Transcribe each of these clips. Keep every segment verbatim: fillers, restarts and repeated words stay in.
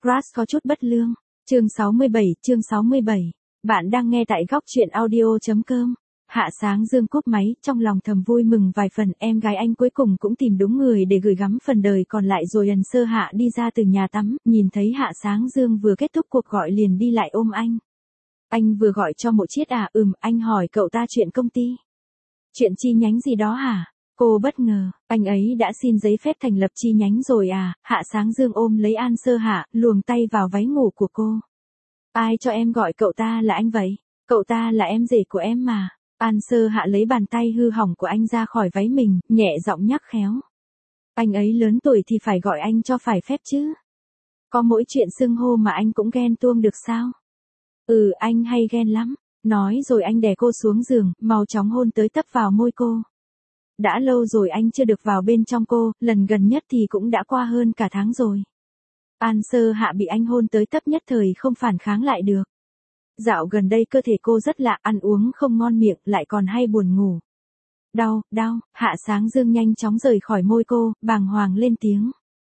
Crush có chút bất lương. Chương sáu mươi bảy, chương sáu mươi bảy. Bạn đang nghe tại góc truyện audio.com. Hạ Sáng Dương cúp máy, trong lòng thầm vui mừng vài phần, em gái anh cuối cùng cũng tìm đúng người để gửi gắm phần đời còn lại rồi. Ân Sơ Hạ đi ra từ nhà tắm, nhìn thấy Hạ Sáng Dương vừa kết thúc cuộc gọi liền đi lại ôm anh. Anh vừa gọi cho Mộ Chiết à? Ừm, anh hỏi cậu ta chuyện công ty. Chuyện chi nhánh gì đó hả? Cô bất ngờ, anh ấy đã xin giấy phép thành lập chi nhánh rồi à? Hạ Sáng Dương ôm lấy An Sơ Hạ, luồn tay vào váy ngủ của cô. Ai cho em gọi cậu ta là anh vậy? Cậu ta là em rể của em mà. An Sơ Hạ lấy bàn tay hư hỏng của anh ra khỏi váy mình, nhẹ giọng nhắc khéo. Anh ấy lớn tuổi thì phải gọi anh cho phải phép chứ. Có mỗi chuyện xưng hô mà anh cũng ghen tuông được sao? Ừ, anh hay ghen lắm. Nói rồi anh đè cô xuống giường, mau chóng hôn tới tấp vào môi cô. Đã lâu rồi anh chưa được vào bên trong cô, lần gần nhất thì cũng đã qua hơn cả tháng rồi. An Sơ Hạ bị anh hôn tới tấp nhất thời không phản kháng lại được. Dạo gần đây cơ thể cô rất lạ, ăn uống không ngon miệng, lại còn hay buồn ngủ. Đau, đau, Hạ Sáng Dương nhanh chóng rời khỏi môi cô, bàng hoàng lên tiếng.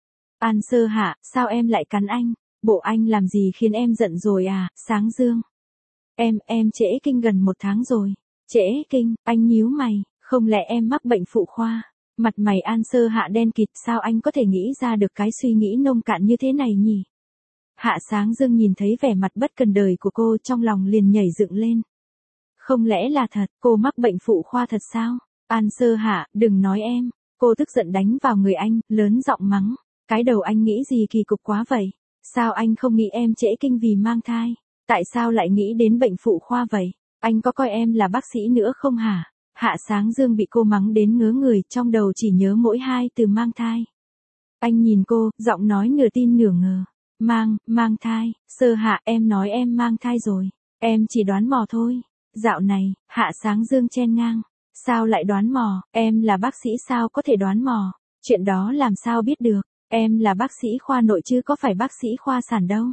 An Sơ Hạ, sao em lại cắn anh? Bộ anh làm gì khiến em giận rồi à, Sáng Dương? Em, em trễ kinh gần một tháng rồi. Trễ kinh, anh nhíu mày, không lẽ em mắc bệnh phụ khoa? Mặt mày An Sơ Hạ đen kịt, sao anh có thể nghĩ ra được cái suy nghĩ nông cạn như thế này nhỉ? Hạ Sáng Dương nhìn thấy vẻ mặt bất cần đời của cô, trong lòng liền nhảy dựng lên. Không lẽ là thật, cô mắc bệnh phụ khoa thật sao? An Sơ Hạ, đừng nói em. Cô tức giận đánh vào người anh, lớn giọng mắng. Cái đầu anh nghĩ gì kỳ cục quá vậy? Sao anh không nghĩ em trễ kinh vì mang thai? Tại sao lại nghĩ đến bệnh phụ khoa vậy? Anh có coi em là bác sĩ nữa không hả? Hạ Sáng Dương bị cô mắng đến ngớ người, trong đầu chỉ nhớ mỗi hai từ mang thai. Anh nhìn cô, giọng nói nửa tin nửa ngờ. Mang, mang thai, Sơ Hạ, em nói em mang thai rồi. Em chỉ đoán mò thôi. Dạo này, Hạ Sáng Dương chen ngang. Sao lại đoán mò, em là bác sĩ sao có thể đoán mò. Chuyện đó làm sao biết được, em là bác sĩ khoa nội chứ có phải bác sĩ khoa sản đâu.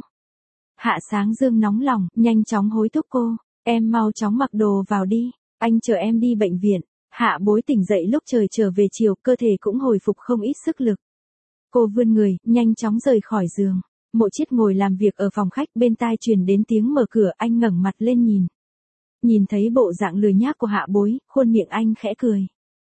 Hạ Sáng Dương nóng lòng, nhanh chóng hối thúc cô. Em mau chóng mặc đồ vào đi, anh chờ em đi bệnh viện. Hạ Bối tỉnh dậy lúc trời trở về chiều, cơ thể cũng hồi phục không ít sức lực. Cô vươn người, nhanh chóng rời khỏi giường. Mộ Chiết ngồi làm việc ở phòng khách, bên tai truyền đến tiếng mở cửa, anh ngẩng mặt lên nhìn. Nhìn thấy bộ dạng lười nhác của Hạ Bối, khuôn miệng anh khẽ cười.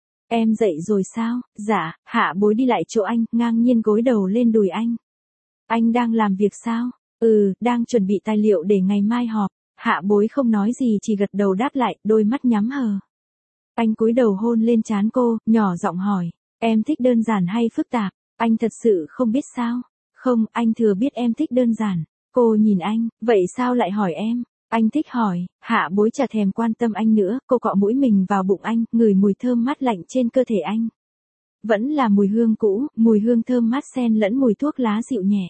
Em dậy rồi sao? Dạ, Hạ Bối đi lại chỗ anh, ngang nhiên gối đầu lên đùi anh. Anh đang làm việc sao? Ừ, đang chuẩn bị tài liệu để ngày mai họp. Hạ Bối không nói gì, chỉ gật đầu đáp lại, đôi mắt nhắm hờ. Anh cúi đầu hôn lên trán cô, nhỏ giọng hỏi. Em thích đơn giản hay phức tạp? Anh thật sự không biết sao? Không, anh thừa biết em thích đơn giản. Cô nhìn anh, vậy sao lại hỏi em? Anh thích hỏi. Hạ Bối chả thèm quan tâm anh nữa, cô cọ mũi mình vào bụng anh, ngửi mùi thơm mát lạnh trên cơ thể anh. Vẫn là mùi hương cũ, mùi hương thơm mát xen lẫn mùi thuốc lá dịu nhẹ.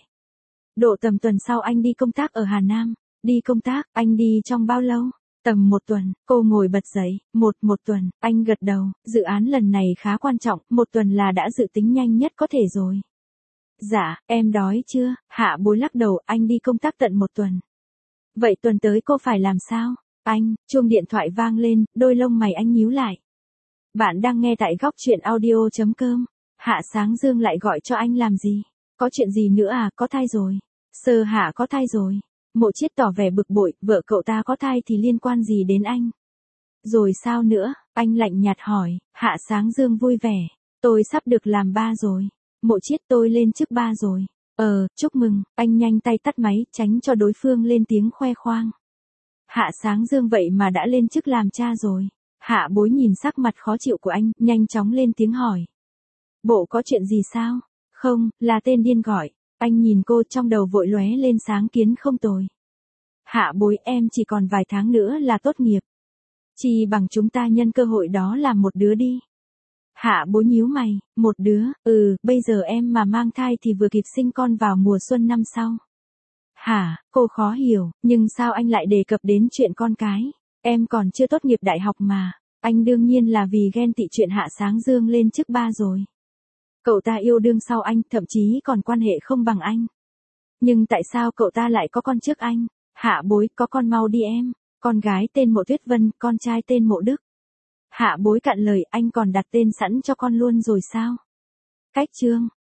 Độ tầm tuần sau anh đi công tác ở Hà Nam. Đi công tác, anh đi trong bao lâu? Tầm một tuần, cô ngồi bật dậy. Một, một tuần, anh gật đầu, dự án lần này khá quan trọng, một tuần là đã dự tính nhanh nhất có thể rồi. Dạ, em đói chưa? Hạ Bối lắc đầu, anh đi công tác tận một tuần. Vậy tuần tới cô phải làm sao? Anh, chuông điện thoại vang lên, đôi lông mày anh nhíu lại. Bạn đang nghe tại góc truyện audio.com. Hạ Sáng Dương lại gọi cho anh làm gì? Có chuyện gì nữa à? Có thai rồi. Sơ Hạ có thai rồi. Mộ Chiết tỏ vẻ bực bội, vợ cậu ta có thai thì liên quan gì đến anh? Rồi sao nữa? Anh lạnh nhạt hỏi. Hạ Sáng Dương vui vẻ. Tôi sắp được làm ba rồi. Mộ Chiết, tôi lên chức ba rồi. Ờ, chúc mừng. Anh nhanh tay tắt máy, tránh cho đối phương lên tiếng khoe khoang. Hạ Sáng Dương vậy mà đã lên chức làm cha rồi. Hạ Bối nhìn sắc mặt khó chịu của anh, nhanh chóng lên tiếng hỏi. Bộ có chuyện gì sao? Không, là tên điên gọi. Anh nhìn cô, trong đầu vội lóe lên sáng kiến không tồi. Hạ Bối, em chỉ còn vài tháng nữa là tốt nghiệp. Chỉ bằng chúng ta nhân cơ hội đó làm một đứa đi. Hạ Bối nhíu mày, một đứa, ừ, bây giờ em mà mang thai thì vừa kịp sinh con vào mùa xuân năm sau. Hả, cô khó hiểu, nhưng sao anh lại đề cập đến chuyện con cái? Em còn chưa tốt nghiệp đại học mà. Anh đương nhiên là vì ghen tị chuyện Hạ Sáng Dương lên chức ba rồi. Cậu ta yêu đương sau anh, thậm chí còn quan hệ không bằng anh. Nhưng tại sao cậu ta lại có con trước anh? Hạ Bối, có con mau đi em. Con gái tên Mộ Tuyết Vân, con trai tên Mộ Đức. Hạ Bối cạn lời, anh còn đặt tên sẵn cho con luôn rồi sao? Cách chương.